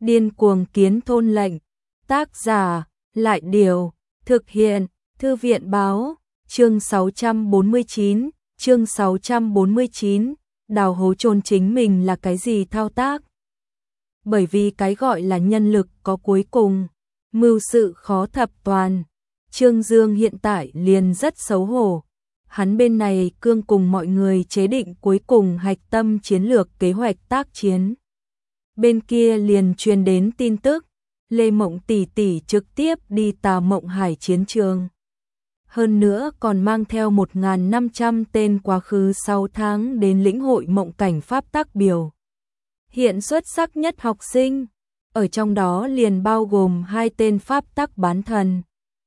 Điên cuồng kiến thôn lệnh. Tác giả, Lại Điều. Thực hiện, Thư viện báo. Chương 649, đào hố chôn chính mình là cái gì thao tác? Bởi vì cái gọi là nhân lực có cuối cùng, mưu sự khó thập toàn. Trương Dương hiện tại liền rất xấu hổ. Hắn bên này cương cùng mọi người chế định cuối cùng hạch tâm chiến lược kế hoạch tác chiến. Bên kia liền truyền đến tin tức, Lê Mộng tỷ tỷ trực tiếp đi Tà Mộng Hải chiến trường. Hơn nữa còn mang theo 1.500 tên quá khứ 6 tháng đến lĩnh hội mộng cảnh pháp tác biểu hiện xuất sắc nhất học sinh, ở trong đó liền bao gồm 2 tên pháp tắc bán thần,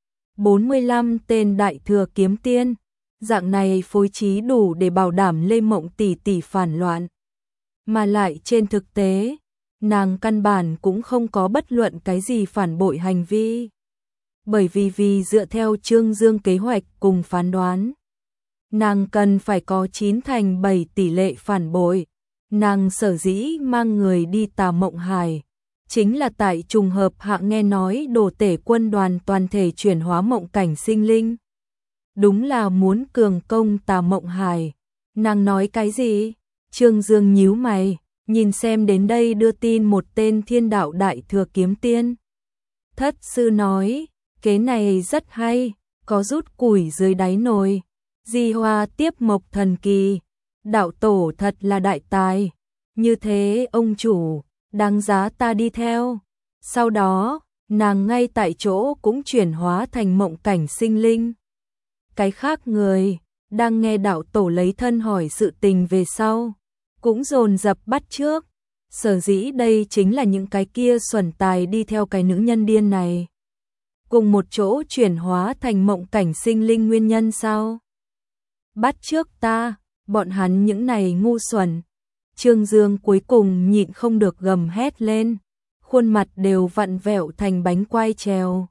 45 tên đại thừa kiếm tiên. Dạng này phối trí đủ để bảo đảm Lê Mộng tỷ tỷ phản loạn. Mà lại trên thực tế, nàng căn bản cũng không có bất luận cái gì phản bội hành vi. Bởi vì dựa theo Trương Dương kế hoạch cùng phán đoán, nàng cần phải có 9 thành 7 tỷ lệ phản bội. Nàng sở dĩ mang người đi Tà Mộng Hải, chính là tại trùng hợp hạ nghe nói đồ tể quân đoàn toàn thể chuyển hóa mộng cảnh sinh linh. Đúng là muốn cường công Tà Mộng Hải. Nàng nói cái gì? Trương Dương nhíu mày, nhìn xem đến đây đưa tin một tên thiên đạo đại thừa kiếm tiên. Thất sư nói, kế này rất hay, có rút củi dưới đáy nồi. Di hoa tiếp mộc thần kỳ, đạo tổ thật là đại tài. Như thế ông chủ, đáng giá ta đi theo. Sau đó, nàng ngay tại chỗ cũng chuyển hóa thành mộng cảnh sinh linh. Cái khác người, đang nghe đạo tổ lấy thân hỏi sự tình về sau, cũng dồn dập bắt chước. Sở dĩ đây chính là những cái kia xuẩn tài đi theo cái nữ nhân điên này. Cùng một chỗ chuyển hóa thành mộng cảnh sinh linh nguyên nhân sao? Bắt chước ta, bọn hắn những này ngu xuẩn. Trương Dương cuối cùng nhịn không được gầm hét lên, khuôn mặt đều vặn vẹo thành bánh quai trèo.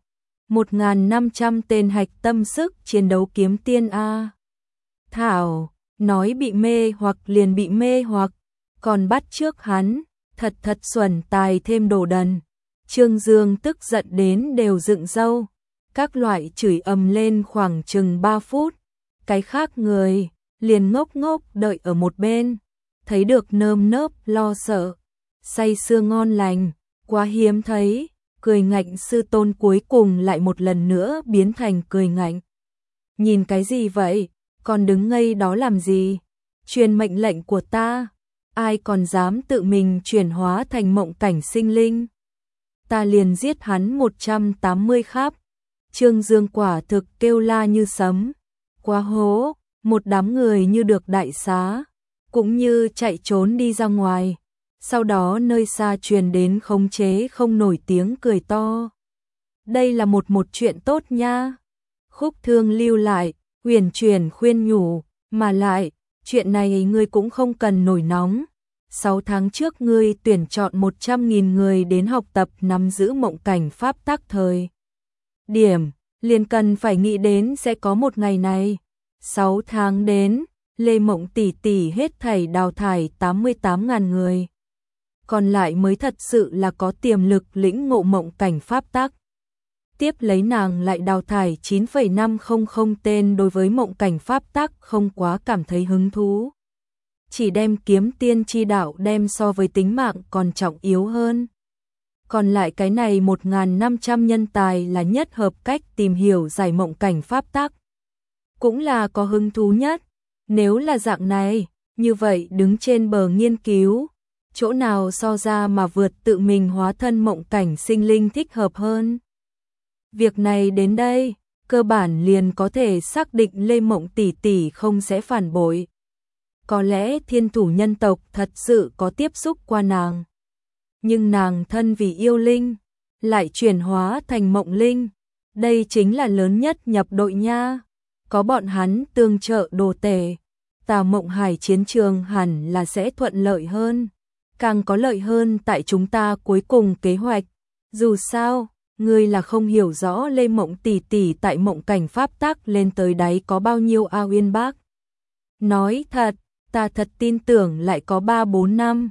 1.500 tên hạch tâm sức chiến đấu kiếm tiên a. Thảo, nói bị mê hoặc liền bị mê hoặc, còn bắt trước hắn, thật xuẩn tài thêm đồ đần. Trương Dương tức giận đến đều dựng râu, các loại chửi ầm lên khoảng chừng 3 phút. Cái khác người, liền ngốc ngốc đợi ở một bên, thấy được nơm nớp lo sợ, say sưa ngon lành, quá hiếm thấy. Cười ngạnh sư tôn cuối cùng lại một lần nữa biến thành cười ngạnh. Nhìn cái gì vậy, còn đứng ngây đó làm gì? Truyền mệnh lệnh của ta, ai còn dám tự mình chuyển hóa thành mộng cảnh sinh linh? Ta liền giết hắn 180 khắp. Trương Dương quả thực kêu la như sấm. Quá hố, một đám người như được đại xá, cũng như chạy trốn đi ra ngoài. Sau đó nơi xa truyền đến khống chế không nổi tiếng cười to. Đây là một chuyện tốt nha. Khúc Thương lưu lại, huyền chuyển khuyên nhủ, mà lại, chuyện này ngươi cũng không cần nổi nóng. 6 tháng trước ngươi tuyển chọn 100.000 người đến học tập nắm giữ mộng cảnh pháp tắc thời điểm, liền cần phải nghĩ đến sẽ có một ngày này. 6 tháng đến, Lê Mộng tỷ tỷ hết thảy đào thải 88.000 người. Còn lại mới thật sự là có tiềm lực lĩnh ngộ mộng cảnh pháp tắc. Tiếp lấy nàng lại đào thải 9,500 tên đối với mộng cảnh pháp tắc không quá cảm thấy hứng thú. Chỉ đem kiếm tiên chi đạo đem so với tính mạng còn trọng yếu hơn. Còn lại cái này 1.500 nhân tài là nhất hợp cách tìm hiểu giải mộng cảnh pháp tắc. Cũng là có hứng thú nhất. Nếu là dạng này, như vậy đứng trên bờ nghiên cứu, chỗ nào so ra mà vượt tự mình hóa thân mộng cảnh sinh linh thích hợp hơn. Việc này đến đây, cơ bản liền có thể xác định Lê Mộng tỷ tỷ không sẽ phản bội. Có lẽ thiên thủ nhân tộc thật sự có tiếp xúc qua nàng. Nhưng nàng thân vì yêu linh, lại chuyển hóa thành mộng linh. Đây chính là lớn nhất nhập đội nha. Có bọn hắn tương trợ đồ tể, Tà Mộng Hải chiến trường hẳn là sẽ thuận lợi hơn. Càng có lợi hơn tại chúng ta cuối cùng kế hoạch. Dù sao, ngươi là không hiểu rõ Lê Mộng tỷ tỷ tại mộng cảnh pháp tắc lên tới đáy có bao nhiêu a uyên bác. Nói thật, ta thật tin tưởng lại có 3-4 năm.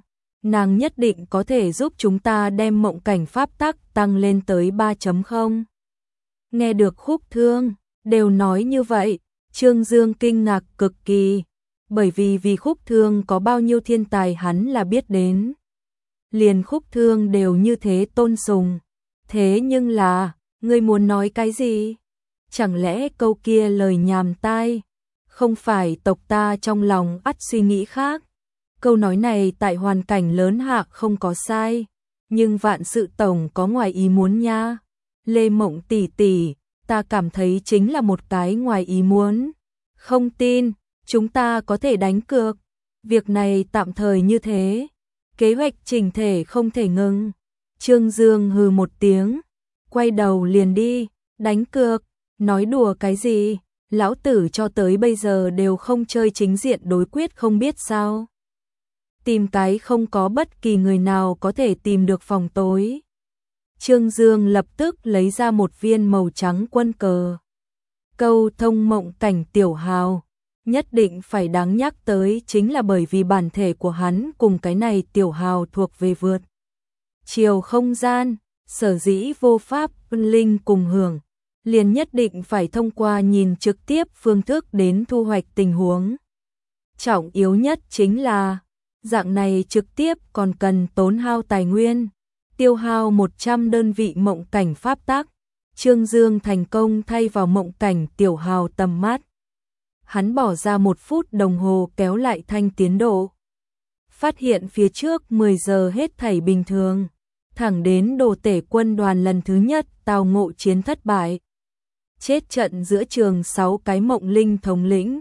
nàng nhất định có thể giúp chúng ta đem mộng cảnh pháp tắc tăng lên tới 3.0. Nghe được Khúc Thương đều nói như vậy, Trương Dương kinh ngạc cực kỳ, bởi vì Khúc Thương có bao nhiêu thiên tài hắn là biết đến. Liền Khúc Thương đều như thế tôn sùng. Thế nhưng là, ngươi muốn nói cái gì? Chẳng lẽ câu kia lời nhàm tai? Không phải tộc ta trong lòng ắt suy nghĩ khác. Câu nói này tại hoàn cảnh lớn hạ không có sai, nhưng vạn sự tổng có ngoài ý muốn nha. Lê Mộng tỷ tỷ, ta cảm thấy chính là một cái ngoài ý muốn. Không tin, chúng ta có thể đánh cược. Việc này tạm thời như thế. Kế hoạch chỉnh thể không thể ngừng. Trương Dương hừ một tiếng, quay đầu liền đi, đánh cược, nói đùa cái gì, lão tử cho tới bây giờ đều không chơi chính diện đối quyết không biết sao. Tìm cái không có bất kỳ người nào có thể tìm được phòng tối. Trương Dương lập tức lấy ra một viên màu trắng quân cờ. Câu thông mộng cảnh tiểu hào, nhất định phải đáng nhắc tới chính là bởi vì bản thể của hắn cùng cái này tiểu hào thuộc về vượt chiều không gian, sở dĩ vô pháp linh cùng hưởng, liền nhất định phải thông qua nhìn trực tiếp phương thức đến thu hoạch tình huống. Trọng yếu nhất chính là, dạng này trực tiếp còn cần tốn hao tài nguyên, tiêu hao 100 đơn vị mộng cảnh pháp tắc. Trương Dương thành công thay vào mộng cảnh tiểu hào tầm mắt. Hắn bỏ ra 1 phút đồng hồ kéo lại thanh tiến độ. Phát hiện phía trước 10 giờ hết thảy bình thường. Thẳng đến đồ tể quân đoàn lần thứ nhất tao ngộ chiến thất bại. Chết trận giữa trường 6 cái mộng linh thống lĩnh,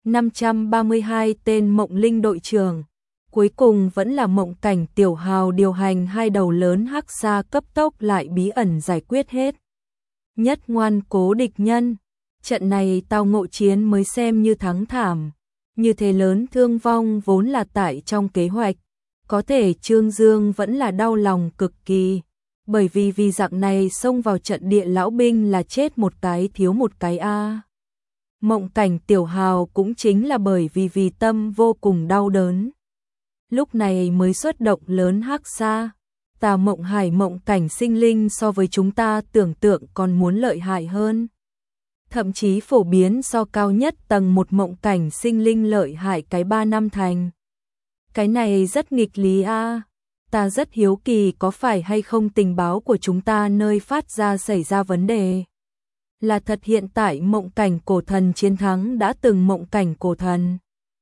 532 tên mộng linh đội trưởng. Cuối cùng vẫn là mộng cảnh tiểu hào điều hành 2 đầu lớn hắc xa cấp tốc lại bí ẩn giải quyết hết. Nhất ngoan cố địch nhân. Trận này tao ngộ chiến mới xem như thắng thảm. Như thế lớn thương vong vốn là tại trong kế hoạch. Có thể Trương Dương vẫn là đau lòng cực kỳ. Bởi vì dạng này xông vào trận địa lão binh là chết một cái thiếu một cái a. Mộng cảnh tiểu hào cũng chính là bởi vì tâm vô cùng đau đớn. Lúc này mới xuất động lớn hắc xa. Tà mộng hải mộng cảnh sinh linh so với chúng ta tưởng tượng còn muốn lợi hại hơn. Thậm chí phổ biến so cao nhất tầng 1 mộng cảnh sinh linh lợi hại cái 3 năm thành. Cái này rất nghịch lý a. Ta rất hiếu kỳ có phải hay không tình báo của chúng ta nơi phát ra xảy ra vấn đề. Là thật hiện tại mộng cảnh cổ thần chiến thắng đã từng mộng cảnh cổ thần.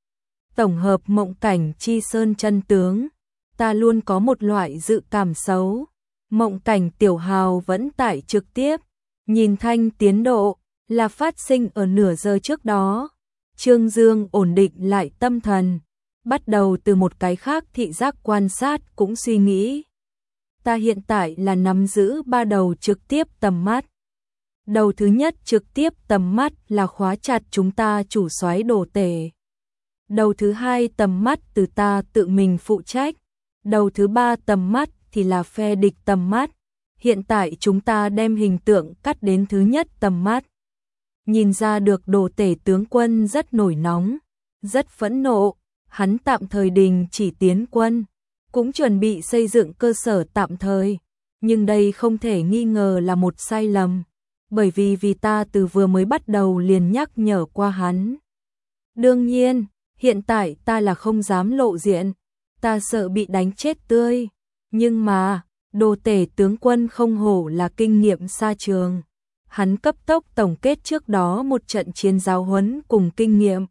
Tổng hợp mộng cảnh chi sơn chân tướng. Ta luôn có một loại dự cảm xấu. Mộng cảnh tiểu hào vẫn tải trực tiếp. Nhìn thanh tiến độ là phát sinh ở nửa giờ trước đó. Trương Dương ổn định lại tâm thần. Bắt đầu từ một cái khác thị giác quan sát cũng suy nghĩ. Ta hiện tại là nắm giữ 3 đầu trực tiếp tầm mắt. Đầu thứ nhất trực tiếp tầm mắt là khóa chặt chúng ta chủ soái đồ tể. Đầu thứ hai tầm mắt từ ta tự mình phụ trách. Đầu thứ ba tầm mắt thì là phe địch tầm mắt. Hiện tại chúng ta đem hình tượng cắt đến thứ nhất tầm mắt. Nhìn ra được đồ tể tướng quân rất nổi nóng, rất phẫn nộ. Hắn tạm thời đình chỉ tiến quân, cũng chuẩn bị xây dựng cơ sở tạm thời. Nhưng đây không thể nghi ngờ là một sai lầm, bởi vì ta từ vừa mới bắt đầu liền nhắc nhở qua hắn. Đương nhiên, hiện tại ta là không dám lộ diện, ta sợ bị đánh chết tươi. Nhưng mà, đồ tể tướng quân không hổ là kinh nghiệm xa trường. Hắn cấp tốc tổng kết trước đó một trận chiến giáo huấn cùng kinh nghiệm.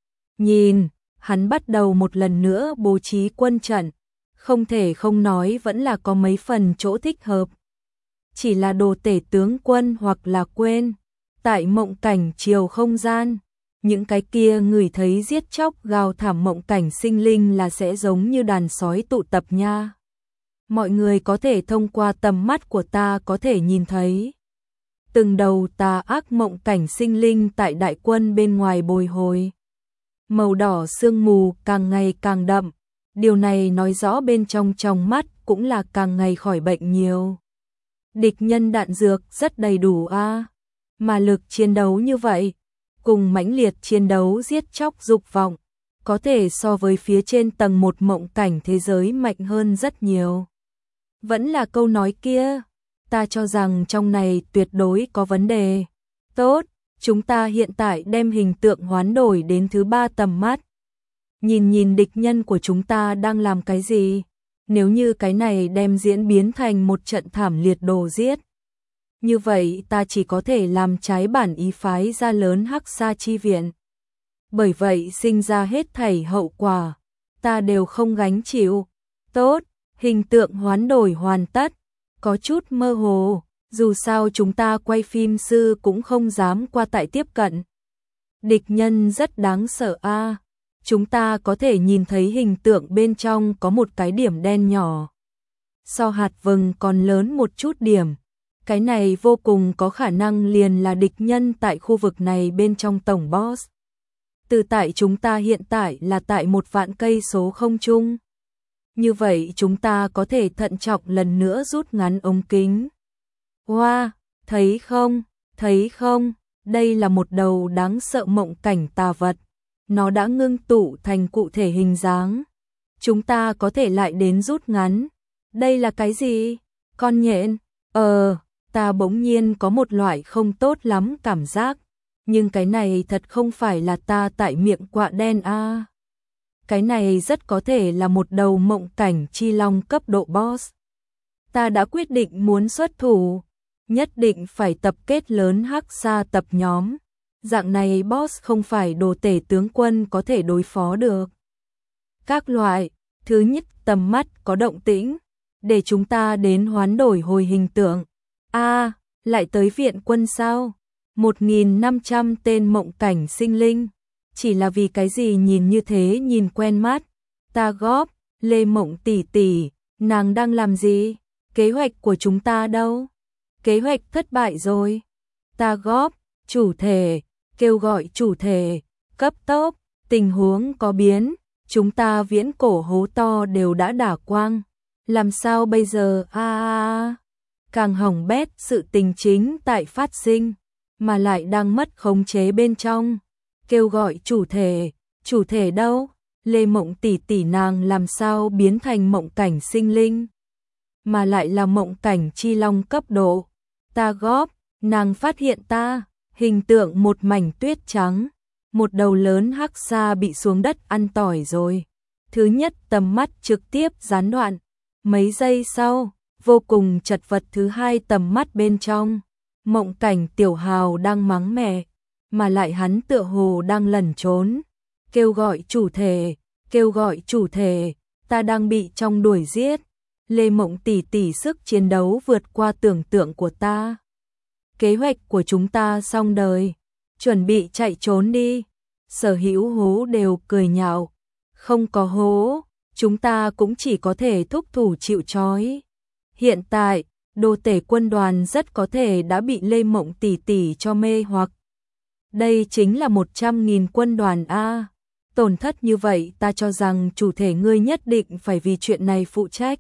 Nhìn, hắn bắt đầu một lần nữa bố trí quân trận, không thể không nói vẫn là có mấy phần chỗ thích hợp. Chỉ là đồ tể tướng quân hoặc là quên, tại mộng cảnh chiều không gian, những cái kia ngửi thấy giết chóc gào thảm mộng cảnh sinh linh là sẽ giống như đàn sói tụ tập nha. Mọi người có thể thông qua tầm mắt của ta có thể nhìn thấy. Từng đầu tà ác mộng cảnh sinh linh tại đại quân bên ngoài bồi hồi. Màu đỏ sương mù càng ngày càng đậm, điều này nói rõ bên trong mắt cũng là càng ngày khỏi bệnh nhiều. Địch nhân đạn dược rất đầy đủ a, mà lực chiến đấu như vậy, cùng mãnh liệt chiến đấu giết chóc dục vọng, có thể so với phía trên tầng một mộng cảnh thế giới mạnh hơn rất nhiều. Vẫn là câu nói kia, ta cho rằng trong này tuyệt đối có vấn đề. Tốt, chúng ta hiện tại đem hình tượng hoán đổi đến thứ 3 tầm mắt. Nhìn nhìn địch nhân của chúng ta đang làm cái gì, nếu như cái này đem diễn biến thành một trận thảm liệt đồ giết. Như vậy ta chỉ có thể làm trái bản ý phái ra lớn Hắc Sa chi viện. Bởi vậy sinh ra hết thảy hậu quả, ta đều không gánh chịu. Tốt, hình tượng hoán đổi hoàn tất, có chút mơ hồ, dù sao chúng ta quay phim sư cũng không dám qua tại tiếp cận. Địch nhân rất đáng sợ a. Chúng ta có thể nhìn thấy hình tượng bên trong có một cái điểm đen nhỏ. So hạt vừng còn lớn một chút điểm. Cái này vô cùng có khả năng liền là địch nhân tại khu vực này bên trong tổng boss. Từ tại chúng ta hiện tại là tại 1.000 cây số không trung. Như vậy chúng ta có thể thận trọng lần nữa rút ngắn ống kính. Wow, thấy không, đây là một đầu đáng sợ mộng cảnh tà vật. Nó đã ngưng tụ thành cụ thể hình dáng. Chúng ta có thể lại đến rút ngắn. Đây là cái gì? Con nhện? Ta bỗng nhiên có một loại không tốt lắm cảm giác. Nhưng cái này thật không phải là ta tại miệng quạ đen a. Cái này rất có thể là một đầu mộng cảnh chi long cấp độ boss. Ta đã quyết định muốn xuất thủ. Nhất định phải tập kết lớn Hắc Sa tập nhóm. Dạng này boss không phải đồ tể tướng quân có thể đối phó được. Các loại, thứ nhất tầm mắt có động tĩnh, để chúng ta đến hoán đổi hồi hình tượng. Lại tới viện quân sao? 1.500 tên mộng cảnh sinh linh. Chỉ là vì cái gì nhìn như thế nhìn quen mắt. Ta góp, Lê Mộng tỷ tỷ, nàng đang làm gì? Kế hoạch của chúng ta đâu? Kế hoạch thất bại rồi. Ta góp, chủ thể, kêu gọi chủ thể, cấp tốc, tình huống có biến, chúng ta viễn cổ hố to đều đã đả quang. Làm sao bây giờ? Càng hỏng bét, sự tình chính tại phát sinh, mà lại đang mất khống chế bên trong. Kêu gọi chủ thể đâu? Lê Mộng tỷ tỷ nàng làm sao biến thành mộng cảnh sinh linh, mà lại là mộng cảnh chi long cấp độ. Ta góp, nàng phát hiện ta, hình tượng một mảnh tuyết trắng, một đầu lớn Hắc Sa bị xuống đất ăn tỏi rồi. Thứ nhất tầm mắt trực tiếp gián đoạn, mấy giây sau, vô cùng chật vật thứ hai tầm mắt bên trong, mộng cảnh Tiểu Hào đang mắng mẹ, mà lại hắn tựa hồ đang lẩn trốn. Kêu gọi chủ thể, ta đang bị trong đuổi giết. Lê Mộng tỷ tỷ sức chiến đấu vượt qua tưởng tượng của ta. Kế hoạch của chúng ta xong đời, chuẩn bị chạy trốn đi. Sở hữu hố đều cười nhạo, không có hố, chúng ta cũng chỉ có thể thúc thủ chịu trói. Hiện tại, đồ tể quân đoàn rất có thể đã bị Lê Mộng tỷ tỷ cho mê hoặc. Đây chính là 100.000 quân đoàn a. Tổn thất như vậy ta cho rằng chủ thể ngươi nhất định phải vì chuyện này phụ trách.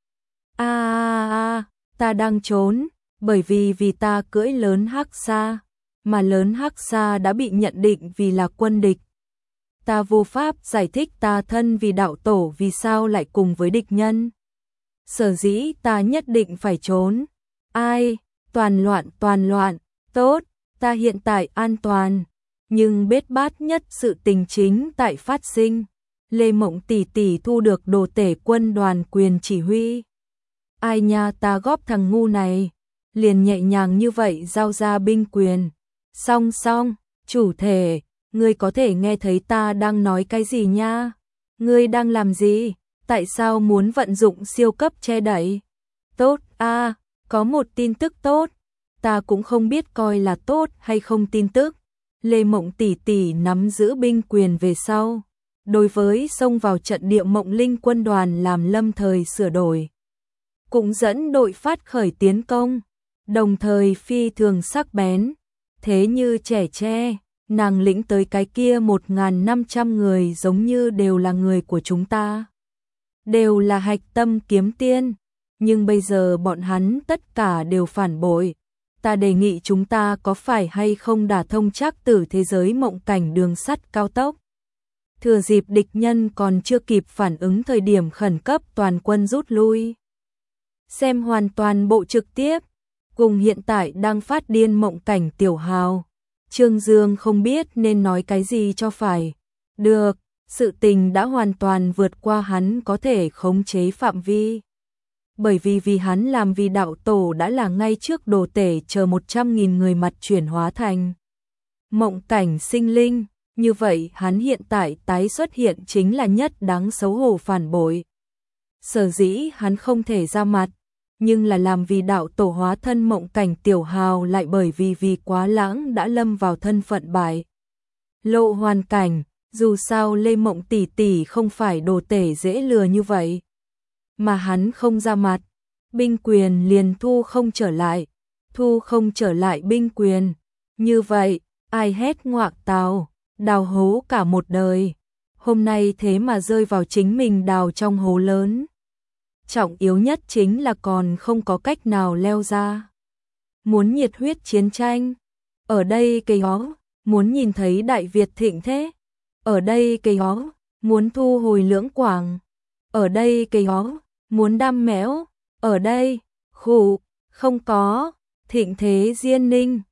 Ta đang trốn, bởi vì ta cưỡi lớn Hắc Sa, mà lớn Hắc Sa đã bị nhận định vì là quân địch. Ta vô pháp giải thích ta thân vì đạo tổ vì sao lại cùng với địch nhân. Sở dĩ ta nhất định phải trốn. Toàn loạn, tốt, ta hiện tại an toàn, nhưng bết bát nhất sự tình chính tại phát sinh. Lê Mộng tỷ tỷ thu được đồ tể quân đoàn quyền chỉ huy. Ai nha, ta góp thằng ngu này, liền nhẹ nhàng như vậy giao ra binh quyền. Xong, chủ thể, ngươi có thể nghe thấy ta đang nói cái gì nha? Ngươi đang làm gì? Tại sao muốn vận dụng siêu cấp che đậy? Tốt, có một tin tức tốt. Ta cũng không biết coi là tốt hay không tin tức. Lê Mộng tỷ tỷ nắm giữ binh quyền về sau, đối với xông vào trận địa Mộng Linh quân đoàn làm lâm thời sửa đổi, cũng dẫn đội phát khởi tiến công, đồng thời phi thường sắc bén. Thế như trẻ tre, nàng lĩnh tới cái kia 1.500 người giống như đều là người của chúng ta, đều là hạch tâm kiếm tiên, nhưng bây giờ bọn hắn tất cả đều phản bội. Ta đề nghị chúng ta có phải hay không đả thông trắc tử thế giới mộng cảnh đường sắt cao tốc. thừa dịp địch nhân còn chưa kịp phản ứng thời điểm khẩn cấp toàn quân rút lui. Xem hoàn toàn bộ trực tiếp, cùng hiện tại đang phát điên Mộng Cảnh Tiểu Hào. Trương Dương không biết nên nói cái gì cho phải. Được, sự tình đã hoàn toàn vượt qua hắn có thể khống chế phạm vi. Bởi vì hắn làm vì đạo tổ đã là ngay trước đồ tể chờ 100.000 người mặt chuyển hóa thành mộng cảnh sinh linh, như vậy hắn hiện tại tái xuất hiện chính là nhất đáng xấu hổ phản bội. Sở dĩ hắn không thể ra mặt, nhưng là làm vì đạo tổ hóa thân Mộng Cảnh Tiểu Hào lại bởi vì quá lãng đã lâm vào thân phận bại lộ hoàn cảnh, dù sao Lê Mộng tỷ tỷ không phải đồ tể dễ lừa như vậy. Mà hắn không ra mặt, binh quyền liền thu không trở lại binh quyền. Như vậy, ai hét ngoạc tào, đào hố cả một đời. Hôm nay thế mà rơi vào chính mình đào trong hố lớn. Trọng yếu nhất chính là còn không có cách nào leo ra. Muốn nhiệt huyết chiến tranh, ở đây cây ó, muốn nhìn thấy Đại Việt thịnh thế, ở đây cây ó, muốn thu hồi Lưỡng Quảng, ở đây cây ó, muốn đam mẽo, ở đây, khủ, không có, thịnh thế Diên Ninh.